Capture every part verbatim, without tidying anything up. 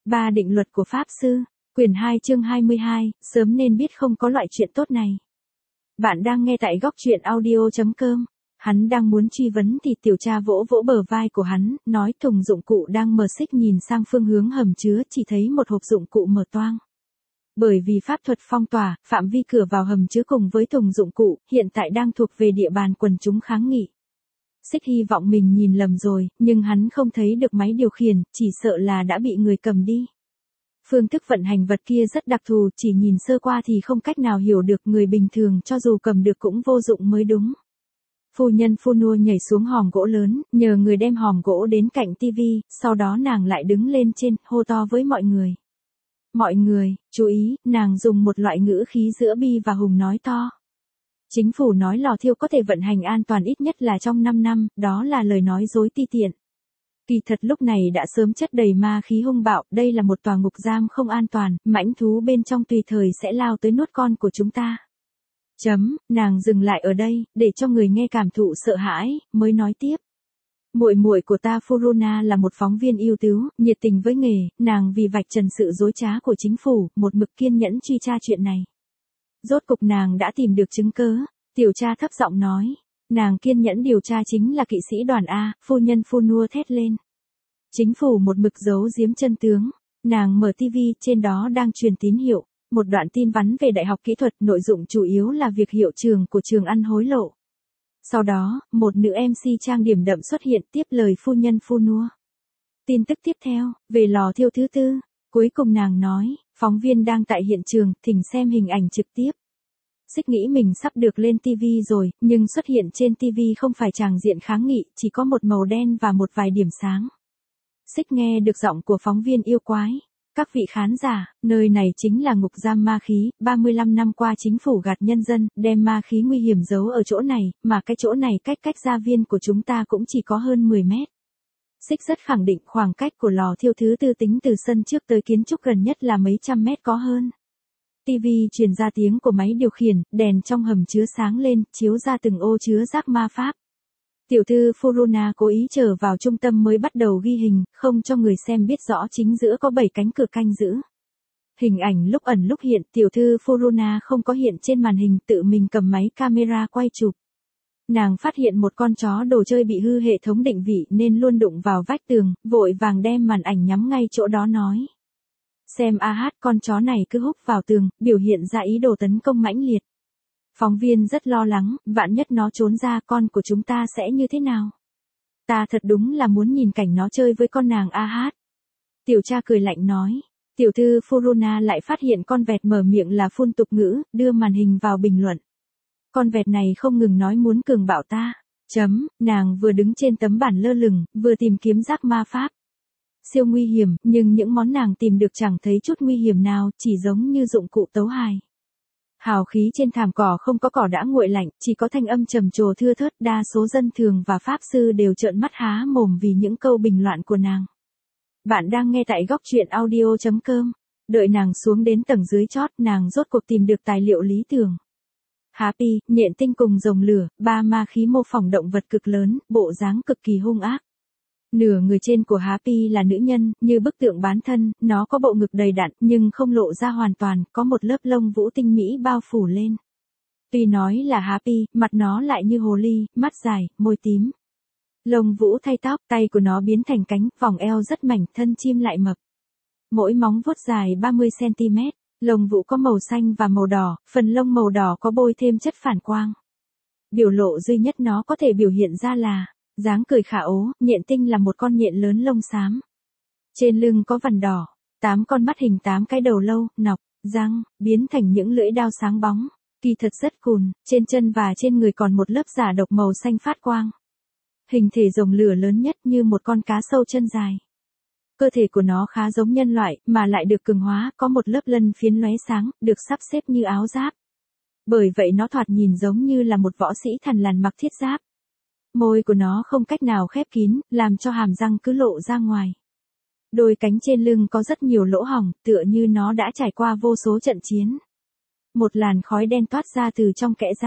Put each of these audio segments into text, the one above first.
Ba định luật của Pháp Sư, quyển hai chương hai mươi hai, sớm nên biết không có loại chuyện tốt này. Bạn đang nghe tại góc truyện audio chấm com. Hắn đang muốn truy vấn thì tiểu cha vỗ vỗ bờ vai của hắn, nói thùng dụng cụ đang mở xích nhìn sang phương hướng hầm chứa chỉ thấy một hộp dụng cụ mở toang. Bởi vì pháp thuật phong tỏa, phạm vi cửa vào hầm chứa cùng với thùng dụng cụ, hiện tại đang thuộc về địa bàn quần chúng kháng nghị. Xích hy vọng mình nhìn lầm rồi, nhưng hắn không thấy được máy điều khiển, chỉ sợ là đã bị người cầm đi. Phương thức vận hành vật kia rất đặc thù, chỉ nhìn sơ qua thì không cách nào hiểu được, người bình thường cho dù cầm được cũng vô dụng mới đúng. Phu nhân Funua nhảy xuống hòm gỗ lớn, nhờ người đem hòm gỗ đến cạnh tivi, sau đó nàng lại đứng lên trên, hô to với mọi người. Mọi người, chú ý, nàng dùng một loại ngữ khí giữa bi và hùng nói to. Chính phủ nói lò thiêu có thể vận hành an toàn ít nhất là trong năm năm, đó là lời nói dối ti tiện. Kỳ thật lúc này đã sớm chất đầy ma khí hung bạo, đây là một tòa ngục giam không an toàn, mãnh thú bên trong tùy thời sẽ lao tới nuốt con của chúng ta. Chấm, nàng dừng lại ở đây, để cho người nghe cảm thụ sợ hãi, mới nói tiếp. Muội muội của ta Furuna là một phóng viên ưu tú, nhiệt tình với nghề, nàng vì vạch trần sự dối trá của chính phủ, một mực kiên nhẫn truy tra chuyện này. Rốt cục nàng đã tìm được chứng cớ, tiểu cha thấp giọng nói. Nàng kiên nhẫn điều tra chính là kỵ sĩ đoàn A, phu nhân Funua thét lên. Chính phủ một mực giấu giếm chân tướng, nàng mở tivi, trên đó đang truyền tín hiệu, một đoạn tin vắn về đại học kỹ thuật, nội dung chủ yếu là việc hiệu trường của trường ăn hối lộ. Sau đó, một nữ em xê trang điểm đậm xuất hiện tiếp lời phu nhân Funua. Tin tức tiếp theo, về lò thiêu thứ tư, cuối cùng nàng nói, phóng viên đang tại hiện trường, thỉnh xem hình ảnh trực tiếp. Xích nghĩ mình sắp được lên tivi rồi, nhưng xuất hiện trên tivi không phải tràng diện kháng nghị, chỉ có một màu đen và một vài điểm sáng. Xích nghe được giọng của phóng viên yêu quái. Các vị khán giả, nơi này chính là ngục giam ma khí, ba mươi lăm năm qua chính phủ gạt nhân dân, đem ma khí nguy hiểm giấu ở chỗ này, mà cái chỗ này cách cách gia viên của chúng ta cũng chỉ có hơn mười mét. Xích rất khẳng định khoảng cách của lò thiêu thứ tư tính từ sân trước tới kiến trúc gần nhất là mấy trăm mét có hơn. tivi truyền ra tiếng của máy điều khiển, đèn trong hầm chứa sáng lên, chiếu ra từng ô chứa rác ma pháp. Tiểu thư Furuna cố ý trở vào trung tâm mới bắt đầu ghi hình, không cho người xem biết rõ chính giữa có bảy cánh cửa canh giữ. Hình ảnh lúc ẩn lúc hiện, tiểu thư Furuna không có hiện trên màn hình, tự mình cầm máy camera quay chụp. Nàng phát hiện một con chó đồ chơi bị hư hệ thống định vị nên luôn đụng vào vách tường, vội vàng đem màn ảnh nhắm ngay chỗ đó nói. Xem a hát, con chó này cứ húc vào tường, biểu hiện ra ý đồ tấn công mãnh liệt. Phóng viên rất lo lắng, vạn nhất nó trốn ra con của chúng ta sẽ như thế nào? Ta thật đúng là muốn nhìn cảnh nó chơi với con nàng a hát. Tiểu cha cười lạnh nói. Tiểu thư Furuna lại phát hiện con vẹt mở miệng là phun tục ngữ, đưa màn hình vào bình luận. Con vẹt này không ngừng nói muốn cường bạo ta. Chấm, nàng vừa đứng trên tấm bản lơ lửng, vừa tìm kiếm rác ma pháp. Siêu nguy hiểm, nhưng những món nàng tìm được chẳng thấy chút nguy hiểm nào, chỉ giống như dụng cụ tấu hài. Hào khí trên thảm cỏ không có cỏ đã nguội lạnh, chỉ có thanh âm trầm trồ thưa thớt, đa số dân thường và pháp sư đều trợn mắt há mồm vì những câu bình loạn của nàng. Bạn đang nghe tại góc truyện audio chấm com. Đợi nàng xuống đến tầng dưới chót, nàng rốt cuộc tìm được tài liệu lý tưởng. Happy, nhện tinh cùng rồng lửa, ba ma khí mô phỏng động vật cực lớn, bộ dáng cực kỳ hung ác. Nửa người trên của Happy là nữ nhân, như bức tượng bán thân, nó có bộ ngực đầy đặn, nhưng không lộ ra hoàn toàn, có một lớp lông vũ tinh mỹ bao phủ lên. Tuy nói là Happy, mặt nó lại như hồ ly, mắt dài, môi tím. Lông vũ thay tóc, tay của nó biến thành cánh, vòng eo rất mảnh, thân chim lại mập. Mỗi móng vuốt dài ba mươi xăng ti mét, lông vũ có màu xanh và màu đỏ, phần lông màu đỏ có bôi thêm chất phản quang. Biểu lộ duy nhất nó có thể biểu hiện ra là dáng cười khả ố, nhện tinh là một con nhện lớn lông xám. Trên lưng có vằn đỏ, tám con mắt hình tám cái đầu lâu, nọc, răng, biến thành những lưỡi đao sáng bóng. Kỳ thật rất cùn, trên chân và trên người còn một lớp giả độc màu xanh phát quang. Hình thể rồng lửa lớn nhất như một con cá sâu chân dài. Cơ thể của nó khá giống nhân loại, mà lại được cường hóa, có một lớp lân phiến lóe sáng, được sắp xếp như áo giáp. Bởi vậy nó thoạt nhìn giống như là một võ sĩ thằn lằn mặc thiết giáp. Môi của nó không cách nào khép kín, làm cho hàm răng cứ lộ ra ngoài. Đôi cánh trên lưng có rất nhiều lỗ hổng, tựa như nó đã trải qua vô số trận chiến. Một làn khói đen toát ra từ trong kẽ răng.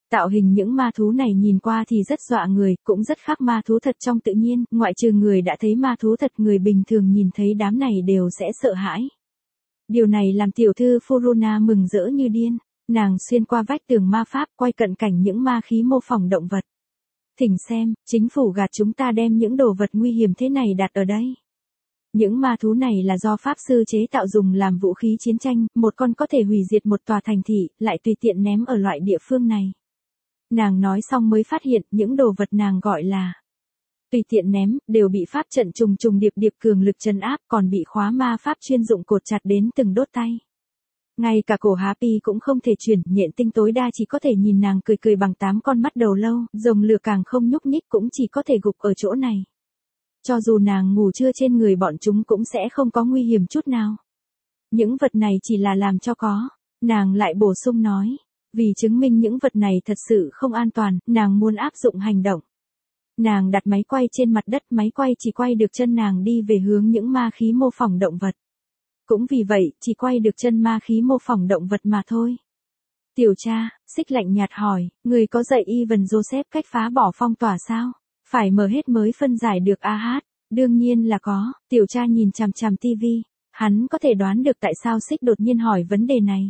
Tạo hình những ma thú này nhìn qua thì rất dọa người, cũng rất khác ma thú thật trong tự nhiên, ngoại trừ người đã thấy ma thú thật, người bình thường nhìn thấy đám này đều sẽ sợ hãi. Điều này làm tiểu thư Furuna mừng rỡ như điên, nàng xuyên qua vách tường ma pháp quay cận cảnh những ma khí mô phỏng động vật. Thỉnh xem, chính phủ gạt chúng ta đem những đồ vật nguy hiểm thế này đặt ở đây. Những ma thú này là do pháp sư chế tạo dùng làm vũ khí chiến tranh, một con có thể hủy diệt một tòa thành thị, lại tùy tiện ném ở loại địa phương này. Nàng nói xong mới phát hiện những đồ vật nàng gọi là tùy tiện ném, đều bị pháp trận trùng trùng điệp điệp cường lực trấn áp, còn bị khóa ma pháp chuyên dụng cột chặt đến từng đốt tay. Ngay cả cổ Happy cũng không thể chuyển, nhện tinh tối đa chỉ có thể nhìn nàng cười cười bằng tám con mắt đầu lâu, rồng lửa càng không nhúc nhích cũng chỉ có thể gục ở chỗ này. Cho dù nàng ngủ trưa trên người bọn chúng cũng sẽ không có nguy hiểm chút nào. Những vật này chỉ là làm cho có, nàng lại bổ sung nói. Vì chứng minh những vật này thật sự không an toàn, nàng muốn áp dụng hành động. Nàng đặt máy quay trên mặt đất, máy quay chỉ quay được chân nàng đi về hướng những ma khí mô phỏng động vật. Cũng vì vậy, chỉ quay được chân ma khí mô phỏng động vật mà thôi. Tiểu cha, Xích lạnh nhạt hỏi, người có dạy Evan Joseph cách phá bỏ phong tỏa sao? Phải mở hết mới phân giải được a hát. Đương nhiên là có, tiểu cha nhìn chằm chằm tivi. Hắn có thể đoán được tại sao Xích đột nhiên hỏi vấn đề này.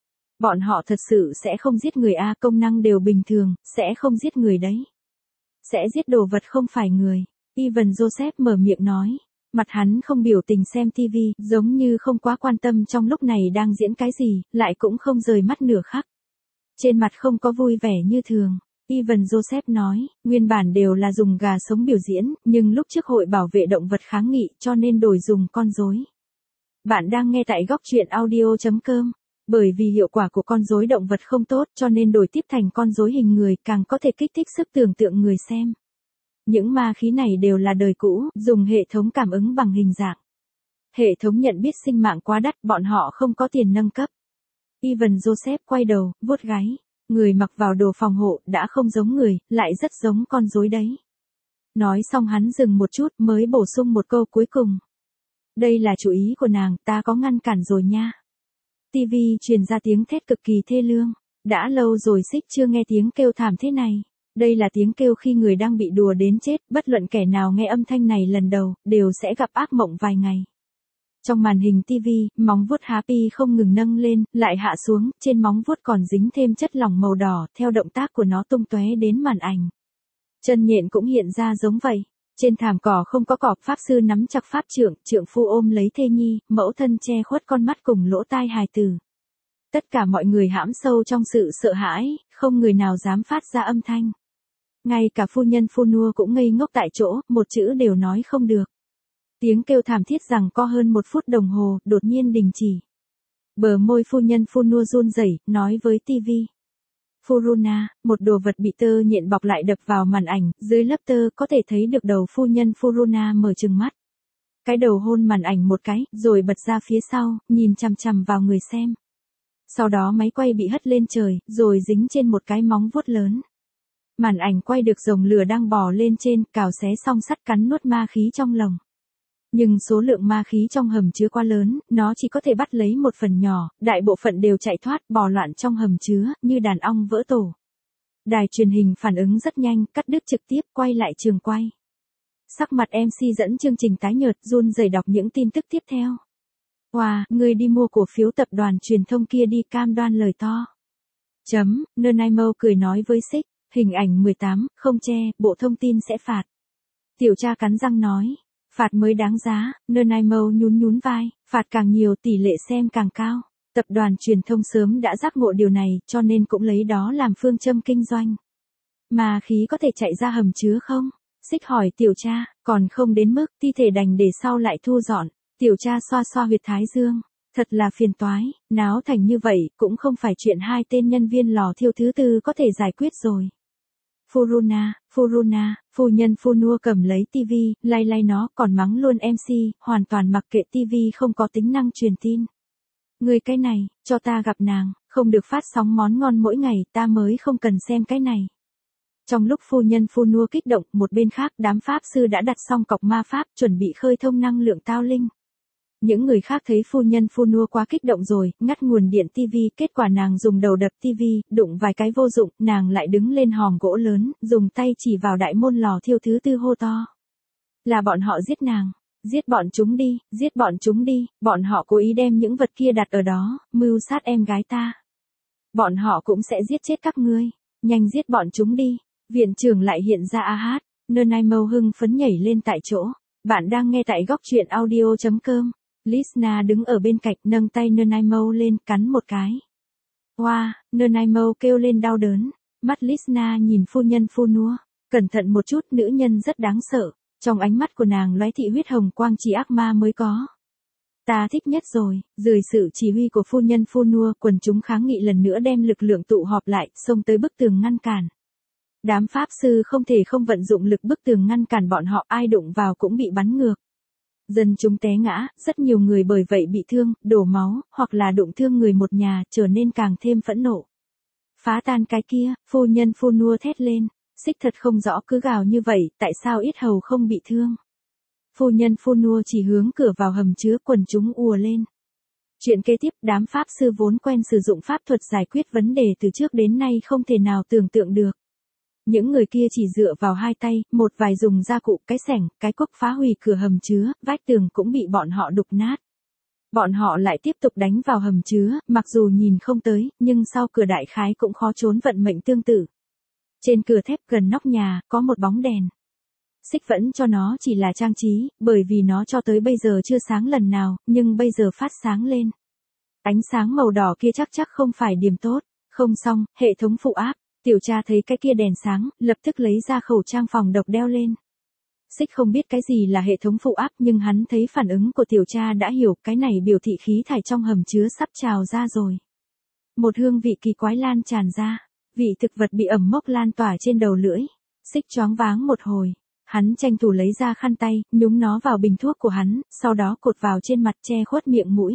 Bọn họ thật sự sẽ không giết người a, công năng đều bình thường, sẽ không giết người đấy. Sẽ giết đồ vật không phải người. Evan Joseph mở miệng nói. Mặt hắn không biểu tình xem tivi, giống như không quá quan tâm trong lúc này đang diễn cái gì, lại cũng không rời mắt nửa khắc. Trên mặt không có vui vẻ như thường. Evan Joseph nói, nguyên bản đều là dùng gà sống biểu diễn, nhưng lúc trước hội bảo vệ động vật kháng nghị cho nên đổi dùng con rối. Bạn đang nghe tại góc truyện audio chấm com. Bởi vì hiệu quả của con rối động vật không tốt cho nên đổi tiếp thành con rối hình người càng có thể kích thích sức tưởng tượng người xem. Những ma khí này đều là đời cũ, dùng hệ thống cảm ứng bằng hình dạng. Hệ thống nhận biết sinh mạng quá đắt, bọn họ không có tiền nâng cấp. Evan Joseph quay đầu, vuốt gáy. Người mặc vào đồ phòng hộ đã không giống người, lại rất giống con rối đấy. Nói xong hắn dừng một chút mới bổ sung một câu cuối cùng. Đây là chủ ý của nàng, ta có ngăn cản rồi nha. tivi truyền ra tiếng thét cực kỳ thê lương. Đã lâu rồi Xích chưa nghe tiếng kêu thảm thế này. Đây là tiếng kêu khi người đang bị đùa đến chết, bất luận kẻ nào nghe âm thanh này lần đầu, đều sẽ gặp ác mộng vài ngày. Trong màn hình tivi, móng vuốt Happy không ngừng nâng lên, lại hạ xuống, trên móng vuốt còn dính thêm chất lỏng màu đỏ, theo động tác của nó tung tóe đến màn ảnh. Chân nhện cũng hiện ra giống vậy. Trên thảm cỏ không có cọp, pháp sư nắm chặt pháp trượng, trượng phu ôm lấy thê nhi, mẫu thân che khuất con mắt cùng lỗ tai hài tử. Tất cả mọi người hãm sâu trong sự sợ hãi, không người nào dám phát ra âm thanh. Ngay cả phu nhân Funua cũng ngây ngốc tại chỗ, một chữ đều nói không được. Tiếng kêu thảm thiết rằng co hơn một phút đồng hồ, đột nhiên đình chỉ. Bờ môi phu nhân Funua run rẩy, nói với tivi. Furuna, một đồ vật bị tơ nhện bọc lại đập vào màn ảnh, dưới lớp tơ có thể thấy được đầu phu nhân Furuna mở trừng mắt. Cái đầu hôn màn ảnh một cái, rồi bật ra phía sau, nhìn chằm chằm vào người xem. Sau đó máy quay bị hất lên trời, rồi dính trên một cái móng vuốt lớn. Màn ảnh quay được rồng lửa đang bò lên trên, cào xé song sắt cắn nuốt ma khí trong lồng. Nhưng số lượng ma khí trong hầm chứa quá lớn, nó chỉ có thể bắt lấy một phần nhỏ, đại bộ phận đều chạy thoát, bò loạn trong hầm chứa, như đàn ong vỡ tổ. Đài truyền hình phản ứng rất nhanh, cắt đứt trực tiếp, quay lại trường quay. Sắc mặt em xê dẫn chương trình tái nhợt, run rẩy đọc những tin tức tiếp theo. Wow, người đi mua cổ phiếu tập đoàn truyền thông kia đi, cam đoan lời to. Chấm, Nanaimo cười nói với Xích, hình ảnh mười tám, không che, bộ thông tin sẽ phạt. Tiểu cha cắn răng nói. Phạt mới đáng giá, Nanaimo nhún nhún vai, phạt càng nhiều tỷ lệ xem càng cao. Tập đoàn truyền thông sớm đã giác ngộ điều này, cho nên cũng lấy đó làm phương châm kinh doanh. Mà khí có thể chạy ra hầm chứa không? Xích hỏi tiểu cha, còn không đến mức, thi thể đành để sau lại thu dọn. Tiểu cha xoa xoa huyệt thái dương. Thật là phiền toái, náo thành như vậy, cũng không phải chuyện hai tên nhân viên lò thiêu thứ tư có thể giải quyết rồi. Furuna, Furuna, phu nhân Funua cầm lấy tivi, lay lay nó, còn mắng luôn em xê, hoàn toàn mặc kệ tivi không có tính năng truyền tin. Người cái này, cho ta gặp nàng, không được phát sóng món ngon mỗi ngày, ta mới không cần xem cái này. Trong lúc phu nhân Funua kích động, một bên khác đám pháp sư đã đặt xong cọc ma pháp, chuẩn bị khơi thông năng lượng tao linh. Những người khác thấy phu nhân Funua quá kích động rồi, ngắt nguồn điện tivi, kết quả nàng dùng đầu đập tivi, đụng vài cái vô dụng, nàng lại đứng lên hòm gỗ lớn, dùng tay chỉ vào đại môn lò thiêu thứ tư hô to. Là bọn họ giết nàng. Giết bọn chúng đi, giết bọn chúng đi, bọn họ cố ý đem những vật kia đặt ở đó, mưu sát em gái ta. Bọn họ cũng sẽ giết chết các ngươi, nhanh giết bọn chúng đi. Viện trưởng lại hiện ra a hát, Nanaimo hưng phấn nhảy lên tại chỗ. Bạn đang nghe tại góc truyện audio chấm com. Lisna đứng ở bên cạnh nâng tay Nanaimo lên cắn một cái. Wow, Nanaimo kêu lên đau đớn. Mắt Lisna nhìn phu nhân Funua. Cẩn thận một chút, nữ nhân rất đáng sợ. Trong ánh mắt của nàng lóe thị huyết hồng quang chỉ ác ma mới có. Ta thích nhất rồi, dưới sự chỉ huy của phu nhân Funua, quần chúng kháng nghị lần nữa đem lực lượng tụ họp lại, xông tới bức tường ngăn cản. Đám pháp sư không thể không vận dụng lực bức tường ngăn cản bọn họ, ai đụng vào cũng bị bắn ngược. Dân chúng té ngã, rất nhiều người bởi vậy bị thương, đổ máu, hoặc là đụng thương người một nhà, trở nên càng thêm phẫn nộ. Phá tan cái kia, phu nhân Funua thét lên. Xích thật không rõ cứ gào như vậy, tại sao ít hầu không bị thương. Phu nhân Funua chỉ hướng cửa vào hầm chứa, quần chúng ùa lên. Chuyện kế tiếp, đám pháp sư vốn quen sử dụng pháp thuật giải quyết vấn đề từ trước đến nay không thể nào tưởng tượng được. Những người kia chỉ dựa vào hai tay, một vài dùng gia cụ, cái xẻng, cái cuốc phá hủy cửa hầm chứa, vách tường cũng bị bọn họ đục nát. Bọn họ lại tiếp tục đánh vào hầm chứa, mặc dù nhìn không tới, nhưng sau cửa đại khái cũng khó trốn vận mệnh tương tự. Trên cửa thép gần nóc nhà, có một bóng đèn. Xích vẫn cho nó chỉ là trang trí, bởi vì nó cho tới bây giờ chưa sáng lần nào, nhưng bây giờ phát sáng lên. Ánh sáng màu đỏ kia chắc chắc không phải điểm tốt. Không xong, hệ thống phụ áp. Tiểu cha thấy cái kia đèn sáng, lập tức lấy ra khẩu trang phòng độc đeo lên. Xích không biết cái gì là hệ thống phụ áp, nhưng hắn thấy phản ứng của tiểu cha đã hiểu, cái này biểu thị khí thải trong hầm chứa sắp trào ra rồi. Một hương vị kỳ quái lan tràn ra. Vị thực vật bị ẩm mốc lan tỏa trên đầu lưỡi. Xích choáng váng một hồi. Hắn tranh thủ lấy ra khăn tay, nhúng nó vào bình thuốc của hắn, sau đó cột vào trên mặt che khuất miệng mũi.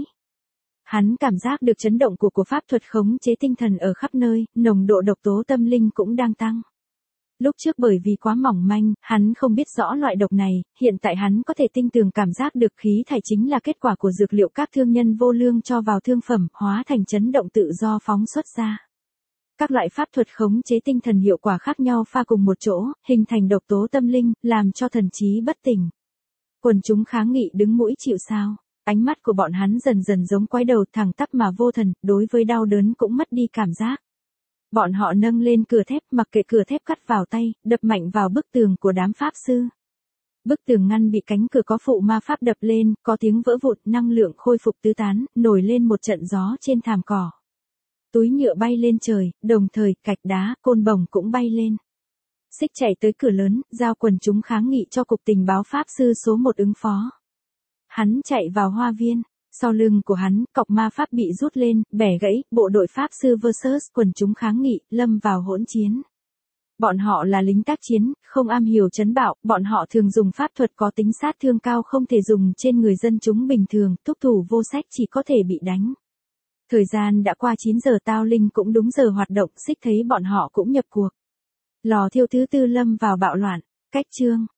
Hắn cảm giác được chấn động của của pháp thuật khống chế tinh thần ở khắp nơi, nồng độ độc tố tâm linh cũng đang tăng. Lúc trước bởi vì quá mỏng manh, hắn không biết rõ loại độc này, hiện tại hắn có thể tinh tường cảm giác được khí thải chính là kết quả của dược liệu các thương nhân vô lương cho vào thương phẩm, hóa thành chấn động tự do phóng xuất ra. Các loại pháp thuật khống chế tinh thần hiệu quả khác nhau pha cùng một chỗ, hình thành độc tố tâm linh, làm cho thần trí bất tỉnh. Quần chúng kháng nghị đứng mũi chịu sào. Ánh mắt của bọn hắn dần dần giống quái đầu thẳng tắp mà vô thần, đối với đau đớn cũng mất đi cảm giác. Bọn họ nâng lên cửa thép, mặc kệ cửa thép cắt vào tay, đập mạnh vào bức tường của đám pháp sư. Bức tường ngăn bị cánh cửa có phụ ma pháp đập lên, có tiếng vỡ vụn, năng lượng khôi phục tứ tán, nổi lên một trận gió trên thảm cỏ. Túi nhựa bay lên trời, đồng thời, gạch đá, côn bồng cũng bay lên. Xích chạy tới cửa lớn, giao quần chúng kháng nghị cho cục tình báo pháp sư số một ứng phó. Hắn chạy vào hoa viên, sau lưng của hắn, cọc ma pháp bị rút lên, bẻ gãy, bộ đội pháp sư versus quần chúng kháng nghị, lâm vào hỗn chiến. Bọn họ là lính tác chiến, không am hiểu trấn bạo, bọn họ thường dùng pháp thuật có tính sát thương cao không thể dùng trên người dân chúng bình thường, thúc thủ vô sách chỉ có thể bị đánh. Thời gian đã qua chín giờ, Tao Linh cũng đúng giờ hoạt động, Xích thấy bọn họ cũng nhập cuộc. Lò thiêu thứ tư lâm vào bạo loạn, cách chương.